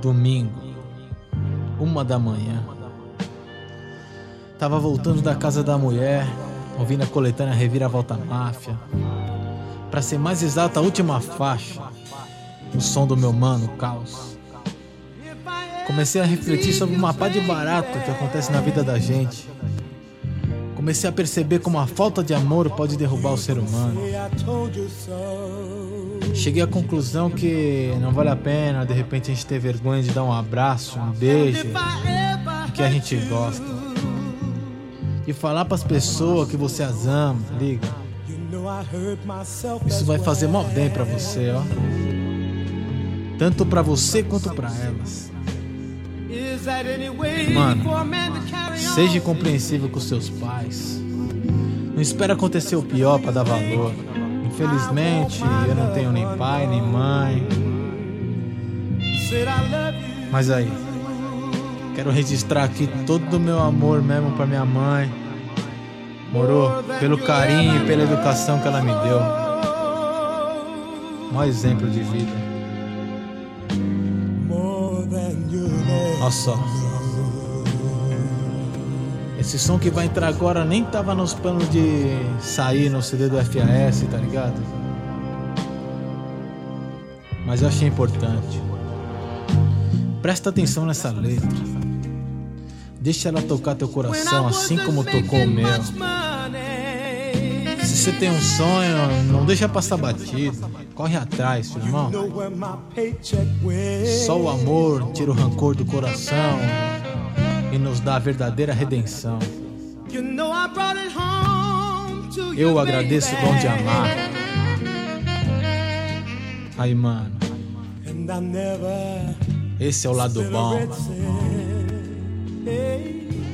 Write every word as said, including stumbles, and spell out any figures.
Domingo, uma da manhã. Tava voltando da casa da mulher, ouvindo a coletânea Reviravolta Máfia. Pra ser mais exato, a última faixa, o som do meu mano, Caos. Comecei a refletir sobre uma pá de barato que acontece na vida da gente. Comecei a perceber como a falta de amor pode derrubar o ser humano. Cheguei à conclusão que não vale a pena de repente a gente ter vergonha de dar um abraço, um beijo, que a gente gosta. E falar pras pessoas que você as ama, liga. Isso vai fazer mó bem pra você, ó. Tanto pra você quanto pra elas. Mano, seja compreensível com seus pais. Não espera acontecer o pior pra dar valor. Infelizmente, eu não tenho nem pai, nem mãe. Mas aí, quero registrar aqui todo o meu amor mesmo pra minha mãe. Morou? Pelo carinho e pela educação que ela me deu. Maior exemplo de vida. Olha só. Esse som que vai entrar agora nem tava nos planos de sair no C D do F A S, tá ligado? Mas eu achei importante. Presta atenção nessa letra. Deixa ela tocar teu coração assim como tocou o meu. Se você tem um sonho, não deixa passar batido. Corre atrás, irmão. Só o amor tira o rancor do coração e nos dá a verdadeira redenção. Eu agradeço o dom de amar. Aí, mano, esse é o lado bom.